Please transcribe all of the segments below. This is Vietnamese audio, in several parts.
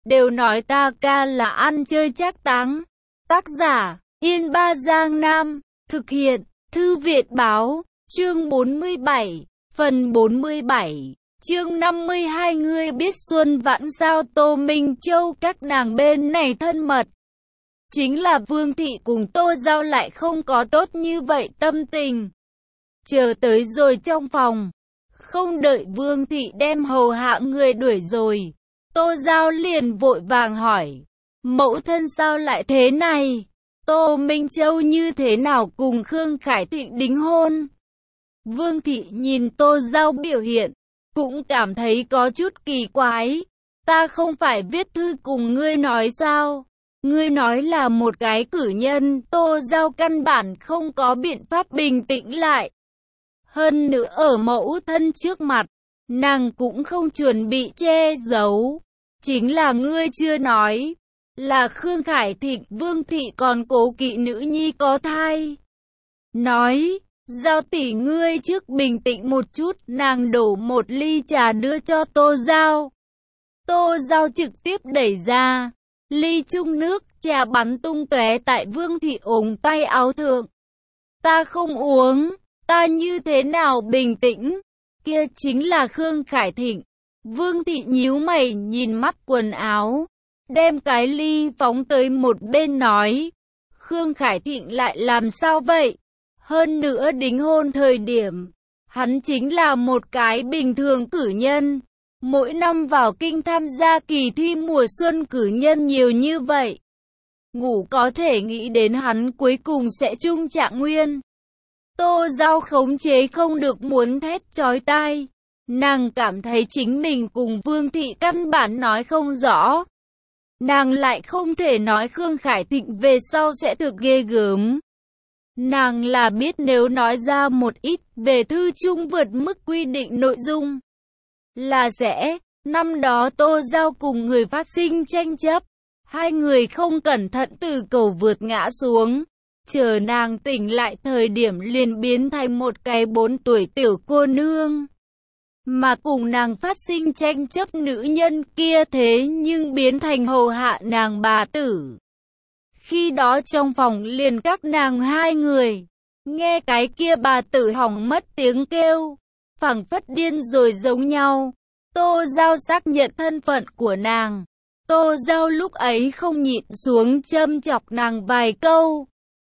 đều nói ta ca là ăn chơi trác táng. Tác giả, Yên Ba Giang Nam, thực hiện, Thư viện báo, chương 47, phần 47, chương 52. Ngươi biết Xuân Vãn sao? Tô Minh Châu các nàng bên này thân mật. Chính là Vương Thị cùng Tô Giao lại không có tốt như vậy tâm tình. Chờ tới rồi trong phòng, không đợi Vương Thị đem hầu hạ người đuổi rồi, Tô Giao liền vội vàng hỏi, mẫu thân sao lại thế này? Tô Minh Châu như thế nào cùng Khương Khải Thịnh đính hôn? Vương Thị nhìn Tô Giao biểu hiện, cũng cảm thấy có chút kỳ quái. Ta không phải viết thư cùng ngươi nói sao? Ngươi nói là một cái cử nhân. Tô Giao căn bản không có biện pháp bình tĩnh lại. Hơn nữa ở mẫu thân trước mặt, nàng cũng không chuẩn bị che giấu. Chính là ngươi chưa nói, là Khương Khải Thịnh. Vương Thị còn cố kỵ nữ nhi có thai. Nói, Giao tỷ ngươi trước bình tĩnh một chút. Nàng đổ một ly trà đưa cho Tô Giao. Tô Giao trực tiếp đẩy ra ly chung nước, trà bắn tung tóe tại Vương Thị ống tay áo thượng. Ta không uống. Ta như thế nào bình tĩnh? Kia chính là Khương Khải Thịnh. Vương Thị nhíu mày nhìn mắt quần áo, đem cái ly phóng tới một bên nói, Khương Khải Thịnh lại làm sao vậy? Hơn nữa đính hôn thời điểm, hắn chính là một cái bình thường cử nhân. Mỗi năm vào kinh tham gia kỳ thi mùa xuân cử nhân nhiều như vậy. Ngủ có thể nghĩ đến hắn cuối cùng sẽ chung trạng nguyên. Tô Giao khống chế không được muốn thét chói tai. Nàng cảm thấy chính mình cùng Vương Thị căn bản nói không rõ. Nàng lại không thể nói Khương Khải Thịnh về sau sẽ thực ghê gớm. Nàng là biết nếu nói ra một ít về thư chung vượt mức quy định nội dung, là sẽ. Năm đó Tô Giao cùng người phát sinh tranh chấp. Hai người không cẩn thận từ cầu vượt ngã xuống. Chờ nàng tỉnh lại thời điểm liền biến thành một cái 4 tuổi tiểu cô nương. Mà cùng nàng phát sinh tranh chấp nữ nhân kia thế nhưng biến thành hầu hạ nàng bà tử. Khi đó trong phòng liền các nàng hai người, nghe cái kia bà tử hỏng mất tiếng kêu, phảng phất điên rồi giống nhau. Tô Giao xác nhận thân phận của nàng. Tô Giao lúc ấy không nhịn xuống châm chọc nàng vài câu,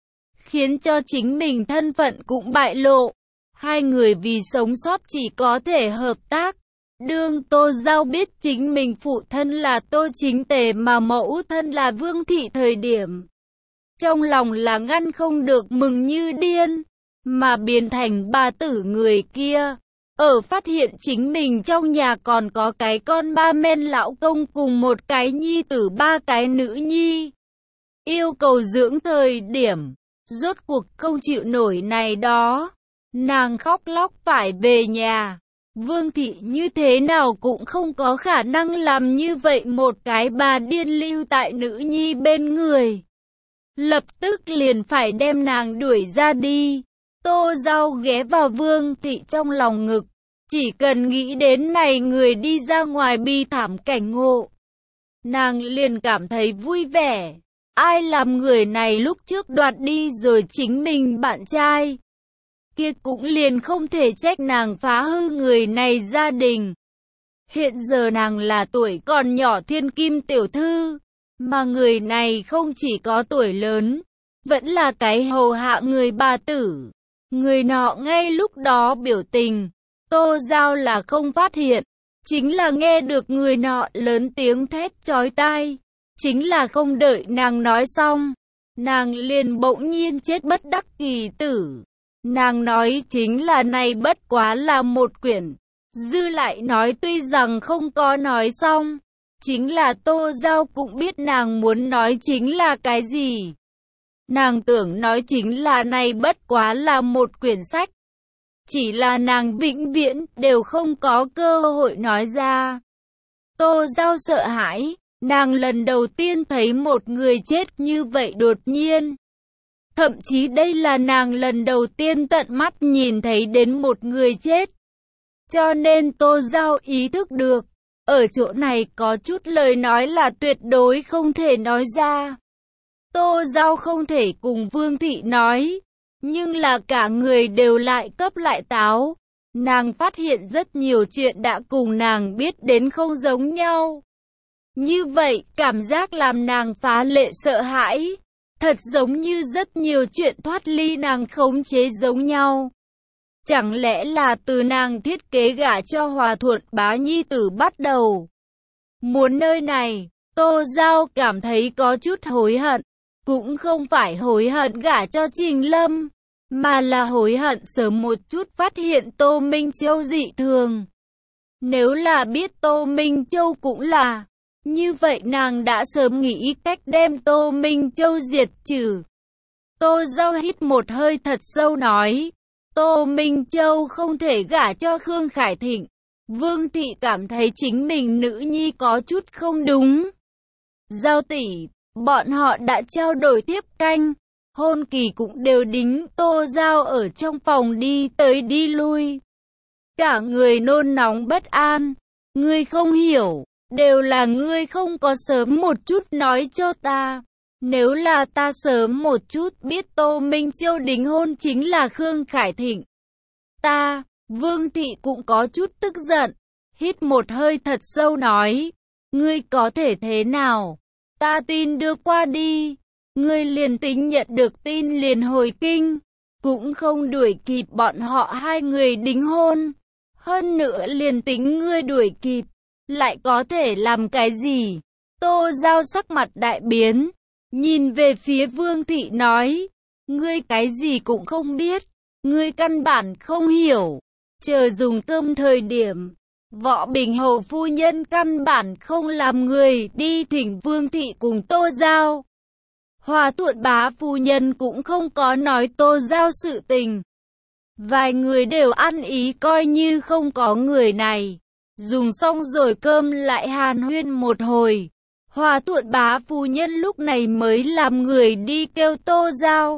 khiến cho chính mình thân phận cũng bại lộ. Hai người vì sống sót chỉ có thể hợp tác. Đương Tô Giao biết chính mình phụ thân là Tô Chính Tề mà mẫu thân là Vương Thị thời điểm, trong lòng là ngăn không được mừng như điên, mà biến thành bà tử người kia. Ở phát hiện chính mình trong nhà còn có cái con ba men lão công cùng một cái nhi tử 3 cái nữ nhi, yêu cầu dưỡng thời điểm, rốt cuộc không chịu nổi này đó. Nàng khóc lóc phải về nhà. Vương Thị như thế nào cũng không có khả năng làm như vậy một cái bà điên lưu tại nữ nhi bên người. Lập tức liền phải đem nàng đuổi ra đi. Tô Giao ghé vào Vương Thị trong lòng ngực. Chỉ cần nghĩ đến này người đi ra ngoài bi thảm cảnh ngộ, nàng liền cảm thấy vui vẻ. Ai làm người này lúc trước đoạt đi rồi chính mình bạn trai, kia cũng liền không thể trách nàng phá hư người này gia đình. Hiện giờ nàng là tuổi còn nhỏ thiên kim tiểu thư, mà người này không chỉ có tuổi lớn, vẫn là cái hầu hạ người bà tử. Người nọ ngay lúc đó biểu tình, Tô Giao là không phát hiện, chính là nghe được người nọ lớn tiếng thét chói tai. Chính là không đợi nàng nói xong, nàng liền bỗng nhiên chết bất đắc kỳ tử. Nàng nói chính là này bất quá là một quyển. Dư lại nói tuy rằng không có nói xong, chính là Tô Giao cũng biết nàng muốn nói chính là cái gì. Nàng tưởng nói chính là này bất quá là một quyển sách. Chỉ là nàng vĩnh viễn đều không có cơ hội nói ra. Tô Giao sợ hãi, nàng lần đầu tiên thấy một người chết như vậy đột nhiên. Thậm chí đây là nàng lần đầu tiên tận mắt nhìn thấy đến một người chết. Cho nên Tô Giao ý thức được, Ở chỗ này có chút lời nói là tuyệt đối không thể nói ra. Tô Giao không thể cùng Vương Thị nói, nhưng là cả người đều lại cấp lại táo. Nàng phát hiện rất nhiều chuyện đã cùng nàng biết đến không giống nhau. Như vậy, cảm giác làm nàng phá lệ sợ hãi. Thật giống như rất nhiều chuyện thoát ly nàng khống chế giống nhau. Chẳng lẽ là từ nàng thiết kế gả cho Hòa Thuận Bá nhi tử bắt đầu. Muốn nơi này, Tô Giao cảm thấy có chút hối hận. Cũng không phải hối hận gả cho Trình Lâm, mà là hối hận sớm một chút phát hiện Tô Minh Châu dị thường. Nếu là biết Tô Minh Châu cũng là, như vậy nàng đã sớm nghĩ cách đem Tô Minh Châu diệt trừ. Tô Giao hít một hơi thật sâu nói, Tô Minh Châu không thể gả cho Khương Khải Thịnh. Vương Thị cảm thấy chính mình nữ nhi có chút không đúng. Giao tỷ, bọn họ đã trao đổi tiếp canh, hôn kỳ cũng đều đính. Tô Giao ở trong phòng đi tới đi lui, cả người nôn nóng bất an. Ngươi không hiểu, đều là ngươi không có sớm một chút nói cho ta. Nếu là ta sớm một chút biết Tô Minh Châu đính hôn chính là Khương Khải Thịnh, Vương Thị cũng có chút tức giận, hít một hơi thật sâu nói, ngươi có thể thế nào? Ta tin đưa qua đi. Ngươi liền tính nhận được tin liền hồi kinh, cũng không đuổi kịp bọn họ hai người đính hôn. Hơn nữa liền tính ngươi đuổi kịp, lại có thể làm cái gì? Tô Giao sắc mặt đại biến, nhìn về phía Vương Thị nói, ngươi cái gì cũng không biết, ngươi căn bản không hiểu. Chờ dùng cơm thời điểm, Võ Bình Hầu phu nhân căn bản không làm người đi thỉnh Vương Thị cùng Tô Giao. Hòa Thuận Bá phu nhân cũng không có nói Tô Giao sự tình. Vài người đều ăn ý coi như không có người này. Dùng xong rồi cơm lại hàn huyên một hồi. Hòa Thuận Bá phu nhân lúc này mới làm người đi kêu Tô Giao.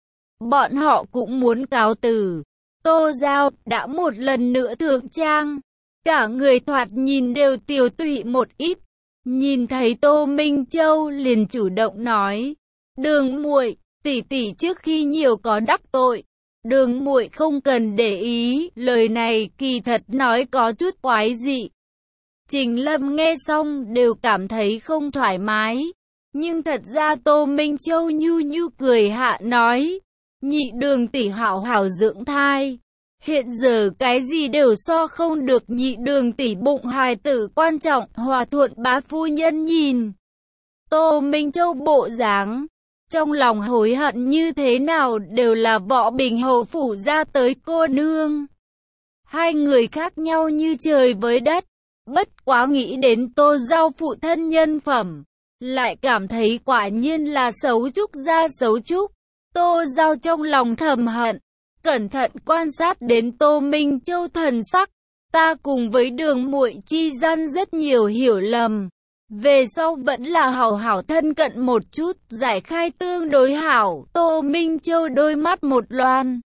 Bọn họ cũng muốn cáo từ. Tô Giao đã một lần nữa thượng trang, cả người thoạt nhìn đều tiều tụy một ít. Nhìn thấy Tô Minh Châu liền chủ động nói, Đường muội, tỷ tỷ trước khi nhiều có đắc tội, Đường muội không cần để ý. Lời này kỳ thật nói có chút quái dị. Trình Lâm nghe xong đều cảm thấy không thoải mái, nhưng thật ra Tô Minh Châu nhu nhu cười hạ nói, nhị Đường tỷ hảo hảo dưỡng thai, hiện giờ cái gì đều so không được nhị Đường tỷ bụng hài tử quan trọng. Hòa Thuận Bá phu nhân nhìn Tô Minh Châu bộ dáng, trong lòng hối hận như thế nào đều là Võ Bình Hầu phủ ra tới cô nương. Hai người khác nhau như trời với đất, bất quá nghĩ đến Tô Giao phụ thân nhân phẩm, lại cảm thấy quả nhiên là xấu trúc ra xấu trúc. Tô Giao trong lòng thầm hận, cẩn thận quan sát đến Tô Minh Châu thần sắc, ta cùng với Đường muội chi gian rất nhiều hiểu lầm. Về sau vẫn là hảo hảo thân cận một chút, giải khai tương đối hảo. Tô Minh Châu đôi mắt một loan,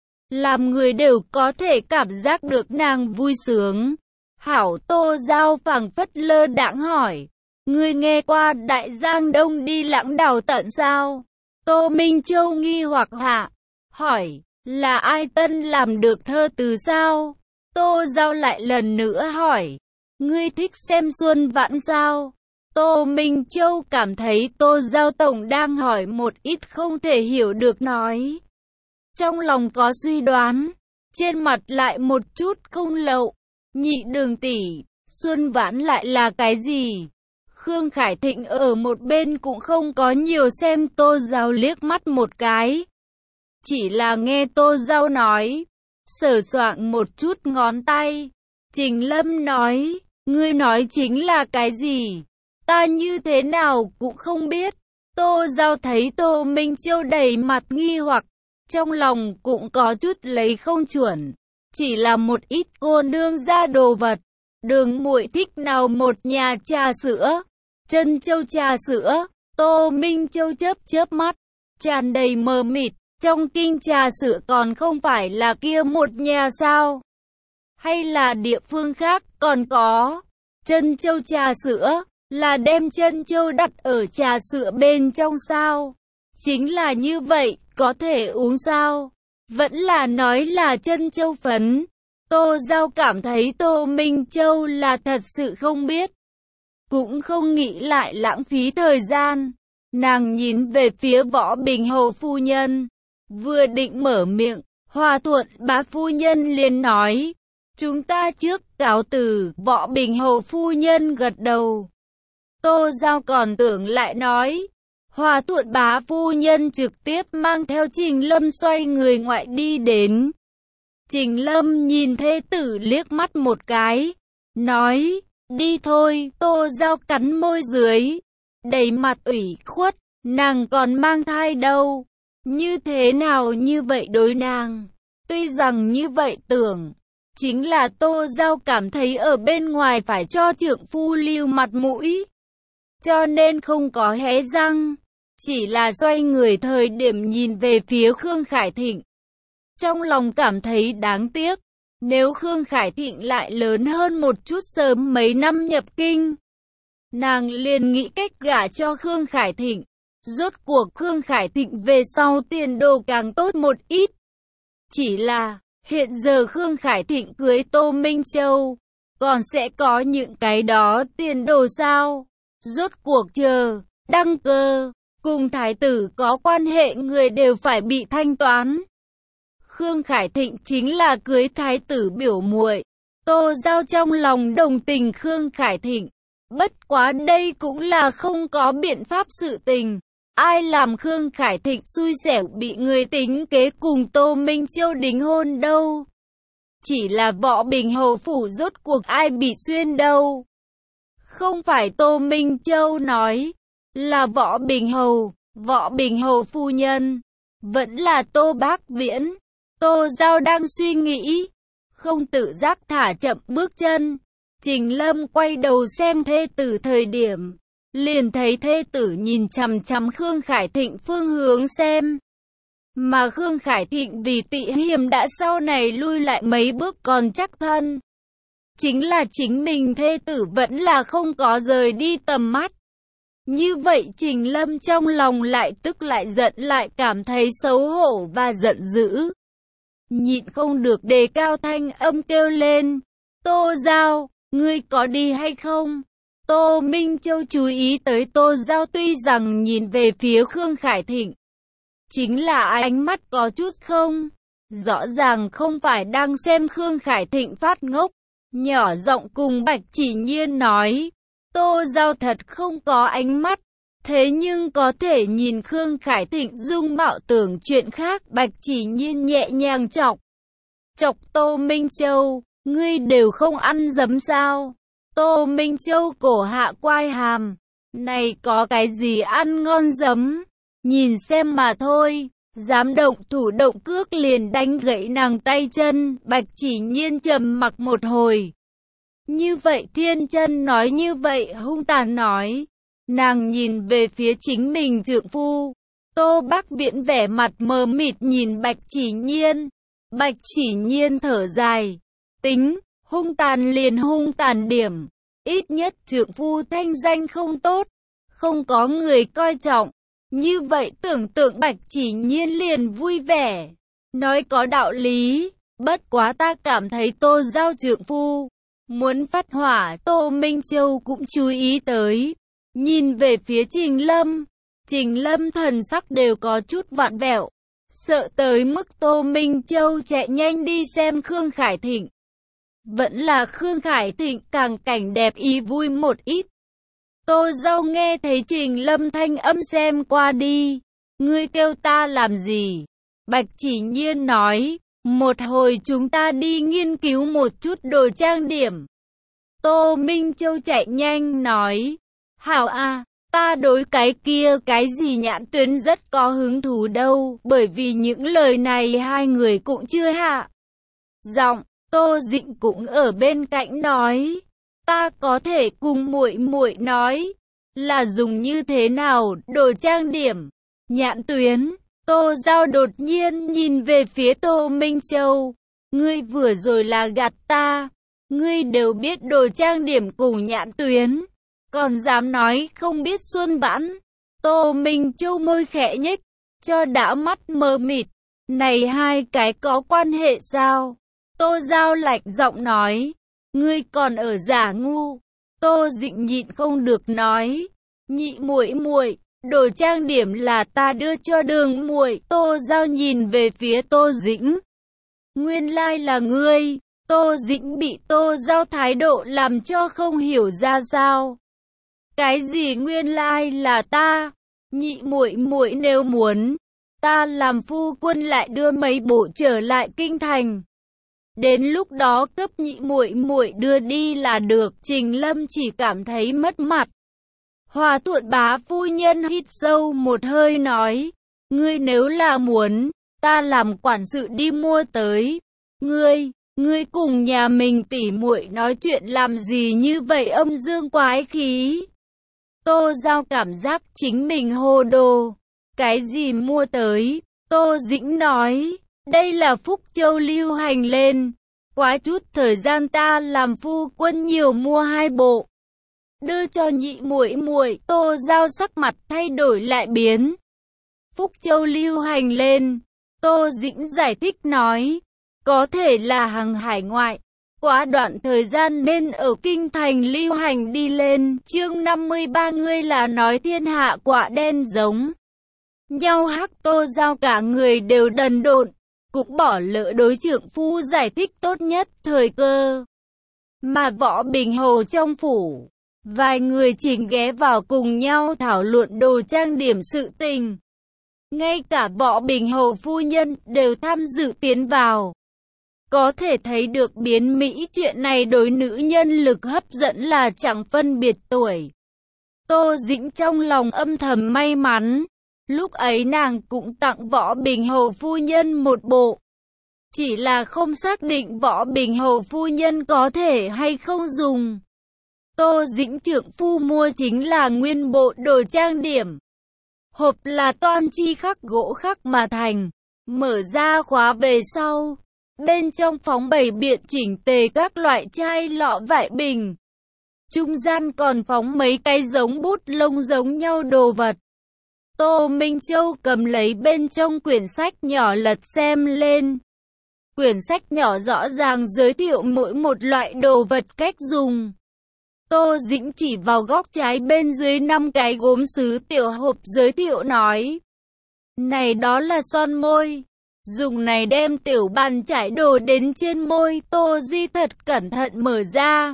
làm người đều có thể cảm giác được nàng vui sướng. Hảo. Tô Giao phảng phất lơ đãng hỏi, ngươi nghe qua Đại Giang Đông đi lãng đào tận sao? Tô Minh Châu nghi hoặc hạ, hỏi, là ai tân làm được thơ từ sao? Tô Giao lại lần nữa hỏi, ngươi thích xem Xuân Vãn sao? Tô Minh Châu cảm thấy Tô Giao tổng đang hỏi một ít không thể hiểu được nói. Trong lòng có suy đoán, trên mặt lại một chút không lậu. Nhị Đường tỷ, Xuân Vãn lại là cái gì? Khương Khải Thịnh ở một bên cũng không có nhiều xem Tô Giao liếc mắt một cái. Chỉ là nghe Tô Giao nói, sờ soạng một chút ngón tay. Trình Lâm nói, ngươi nói chính là cái gì? Ta như thế nào cũng không biết. Tô Giao thấy Tô Minh Châu đầy mặt nghi hoặc, trong lòng cũng có chút lấy không chuẩn. Chỉ là một ít cô nương ra đồ vật. Đường muội thích nào một nhà trà sữa? Trân Châu trà sữa. Tô Minh Châu chớp chớp mắt, tràn đầy mờ mịt. Trong kinh trà sữa còn không phải là kia một nhà sao? Hay là địa phương khác còn có? Trân châu trà sữa, là đem trân châu đặt ở trà sữa bên trong sao? Chính là như vậy, có thể uống sao? Vẫn là nói là trân châu phấn. Tô Giao cảm thấy Tô Minh Châu là thật sự không biết. Cũng không nghĩ lại lãng phí thời gian. Nàng nhìn về phía Võ Bình Hầu phu nhân. Vừa định mở miệng, Hòa Thuận bá phu nhân liền nói. Chúng ta trước cáo từ. Võ Bình Hầu phu nhân gật đầu. Tô Giao còn tưởng lại nói. Hòa Thuận bá phu nhân trực tiếp mang theo Trình Lâm xoay người ngoại đi đến. Trình Lâm nhìn thê tử liếc mắt một cái, nói, đi thôi. Tô Giao cắn môi dưới, đầy mặt ủy khuất, nàng còn mang thai đâu, như thế nào như vậy đối nàng. Tuy rằng như vậy tưởng, chính là Tô Giao cảm thấy ở bên ngoài phải cho trượng phu lưu mặt mũi, cho nên không có hé răng, chỉ là xoay người thời điểm nhìn về phía Khương Khải Thịnh. Trong lòng cảm thấy đáng tiếc, nếu Khương Khải Thịnh lại lớn hơn một chút sớm mấy năm nhập kinh, nàng liền nghĩ cách gả cho Khương Khải Thịnh. Rốt cuộc Khương Khải Thịnh về sau tiền đồ càng tốt một ít. Chỉ là, hiện giờ Khương Khải Thịnh cưới Tô Minh Châu, còn sẽ có những cái đó tiền đồ sao? Rốt cuộc chờ, đăng cơ, cùng thái tử có quan hệ người đều phải bị thanh toán. Khương Khải Thịnh chính là cưới thái tử biểu muội. Tô Giao trong lòng đồng tình Khương Khải Thịnh. Bất quá đây cũng là không có biện pháp sự tình. Ai làm Khương Khải Thịnh xui xẻo bị người tính kế cùng Tô Minh Châu đính hôn đâu. Chỉ là Võ Bình Hầu phủ rốt cuộc ai bị xuyên đâu. Không phải Tô Minh Châu nói, là Võ Bình Hầu phu nhân. Vẫn là Tô Bác Viễn. Tô Giao đang suy nghĩ, không tự giác thả chậm bước chân. Trình Lâm quay đầu xem thê tử thời điểm, liền thấy thê tử nhìn chằm chằm Khương Khải Thịnh phương hướng xem. Mà Khương Khải Thịnh vì Tị Hiềm đã sau này lui lại mấy bước còn chắc thân. Chính là chính mình thê tử vẫn là không có rời đi tầm mắt. Như vậy Trình Lâm trong lòng lại tức lại giận lại cảm thấy xấu hổ và giận dữ. Nhịn không được đề cao thanh âm kêu lên. Tô Giao, ngươi có đi hay không? Tô Minh Châu chú ý tới Tô Giao tuy rằng nhìn về phía Khương Khải Thịnh. Chính là ánh mắt có chút không? Rõ ràng không phải đang xem Khương Khải Thịnh phát ngốc. Nhỏ giọng cùng Bạch Chỉ Nhiên nói. Tô Giao thật không có ánh mắt. Thế nhưng có thể nhìn Khương Khải Thịnh dung mạo tưởng chuyện khác. Bạch Chỉ Nhiên nhẹ nhàng chọc Tô Minh Châu. Ngươi đều không ăn giấm sao? Tô Minh Châu cổ hạ quai hàm. Này có cái gì ăn ngon giấm? Nhìn xem mà thôi. Dám động thủ động cước liền đánh gãy nàng tay chân. Bạch Chỉ Nhiên trầm mặc một hồi. Như vậy Thiên Chân nói như vậy hung tàn nói. Nàng nhìn về phía chính mình trượng phu. Tô Bác Viễn vẻ mặt mờ mịt nhìn Bạch Chỉ Nhiên. Bạch Chỉ Nhiên thở dài. Tính, hung tàn liền hung tàn điểm. Ít nhất trượng phu thanh danh không tốt. Không có người coi trọng. Như vậy tưởng tượng Bạch Chỉ Nhiên liền vui vẻ. Nói có đạo lý. Bất quá ta cảm thấy Tô Giao trượng phu muốn phát hỏa. Tô Minh Châu cũng chú ý tới. Nhìn về phía Trình Lâm. Trình Lâm thần sắc đều có chút vặn vẹo. Sợ tới mức Tô Minh Châu chạy nhanh đi xem Khương Khải Thịnh. Vẫn là Khương Khải Thịnh càng cảnh đẹp ý vui một ít. Tô Giao nghe thấy Trình Lâm thanh âm xem qua đi. Ngươi kêu ta làm gì? Bạch Chỉ Nhiên nói. Một hồi chúng ta đi nghiên cứu một chút đồ trang điểm. Tô Minh Châu chạy nhanh nói. Hảo à, ta đối cái kia cái gì nhãn tuyến rất có hứng thú đâu. Bởi vì những lời này hai người cũng chưa hạ giọng. Tô Dĩnh cũng ở bên cạnh nói. Ta có thể cùng muội muội nói. Là dùng như thế nào đồ trang điểm, nhãn tuyến. Tô Giao đột nhiên nhìn về phía Tô Minh Châu. Ngươi vừa rồi là gạt ta. Ngươi đều biết đồ trang điểm cùng nhãn tuyến, còn dám nói không biết Xuân Vãn. Tô Minh Châu môi khẽ nhếch, cho đã mắt mờ mịt. Này hai cái có quan hệ sao? Tô Giao lạnh giọng nói. Ngươi còn ở giả ngu. Tô Dĩnh nhịn không được nói. Nhị muội muội, đồ trang điểm là ta đưa cho Đường muội. Tô Giao nhìn về phía Tô Dĩnh. Nguyên lai là ngươi. Tô Dĩnh bị Tô Giao thái độ làm cho không hiểu ra sao. Cái gì nguyên lai là ta? Nhị muội muội nếu muốn, ta làm phu quân lại đưa mấy bộ trở lại kinh thành. Đến lúc đó cấp nhị muội muội đưa đi là được. Trình Lâm chỉ cảm thấy mất mặt. Hòa Thuận bá phu nhân hít sâu một hơi nói, ngươi nếu là muốn, ta làm quản sự đi mua tới. Ngươi cùng nhà mình tỉ muội nói chuyện làm gì như vậy âm dương quái khí. Tô Giao cảm giác chính mình hồ đồ. Cái gì mua tới? Tô Dĩnh nói, đây là Phúc Châu lưu hành lên. Quá chút thời gian ta làm phu quân nhiều mua 2 bộ. Đưa cho nhị muội muội. Tô Giao sắc mặt thay đổi lại biến. Phúc Châu lưu hành lên. Tô Dĩnh giải thích nói, có thể là hàng hải ngoại. Quá đoạn thời gian nên ở kinh thành lưu hành đi lên. Chương 53 ngươi là nói thiên hạ quả đen giống nhau hắc. Tô Giao cả người đều đần độn, cũng bỏ lỡ đối trượng phu giải thích tốt nhất thời cơ. Mà Võ Bình Hầu trong phủ, vài người chỉnh ghé vào cùng nhau thảo luận đồ trang điểm sự tình. Ngay cả Võ Bình Hầu phu nhân đều tham dự tiến vào. Có thể thấy được biến Mỹ chuyện này đối nữ nhân lực hấp dẫn là chẳng phân biệt tuổi. Tô Dĩnh trong lòng âm thầm may mắn. Lúc ấy nàng cũng tặng Võ Bình Hầu phu nhân một bộ. Chỉ là không xác định Võ Bình Hầu phu nhân có thể hay không dùng. Tô Dĩnh trượng phu mua chính là nguyên bộ đồ trang điểm. Hộp là toan chi khắc gỗ khắc mà thành. Mở ra khóa về sau. Bên trong phóng bày biện chỉnh tề các loại chai lọ vại bình. Trung gian còn phóng mấy cái giống bút lông giống nhau đồ vật. Tô Minh Châu cầm lấy bên trong quyển sách nhỏ lật xem lên. Quyển sách nhỏ rõ ràng giới thiệu mỗi một loại đồ vật cách dùng. Tô Dĩnh chỉ vào góc trái bên dưới 5 cái gốm sứ tiểu hộp giới thiệu nói. Này đó là son môi. Dùng này đem tiểu bàn chải đồ đến trên môi. Tô Di thật cẩn thận mở ra.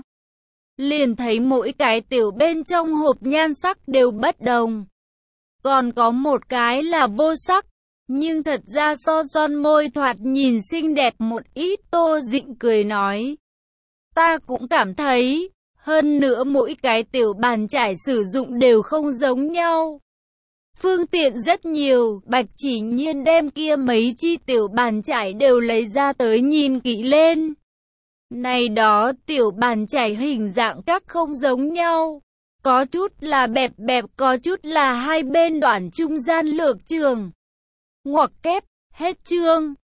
Liền thấy mỗi cái tiểu bên trong hộp nhan sắc đều bất đồng. Còn có một cái là vô sắc. Nhưng thật ra so son môi thoạt nhìn xinh đẹp một ít. Tô Dĩnh cười nói. Ta cũng cảm thấy. Hơn nữa mỗi cái tiểu bàn chải sử dụng đều không giống nhau. Phương tiện rất nhiều. Bạch Chỉ Nhiên đem kia mấy chi tiểu bàn chải đều lấy ra tới nhìn kỹ lên. Này đó tiểu bàn chải hình dạng các không giống nhau. Có chút là bẹp bẹp, có chút là hai bên đoạn trung gian lược trường. Ngoặc kép, hết chương.